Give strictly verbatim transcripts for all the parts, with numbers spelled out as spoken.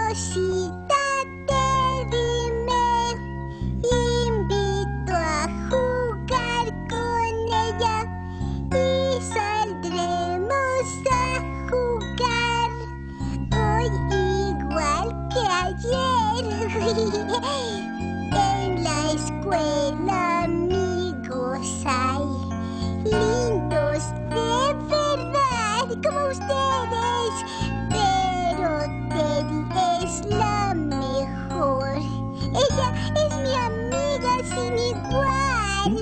osita Teddy me invitó a jugar con ella y saldremos a jugar hoy igual que ayer. En la escuela amigos hay lindos de verdad como ustedes, pero Teddy es la mejor. Ella es mi amiga sin igual.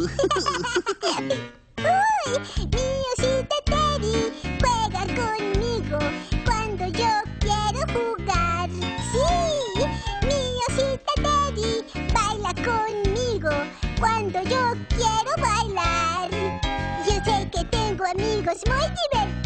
¡Uy! Mi osita Teddy juega conmigo cuando yo quiero jugar. ¡Sí! Mi osita Teddy baila conmigo cuando yo quiero bailar. Yo sé que tengo amigos muy divertidos.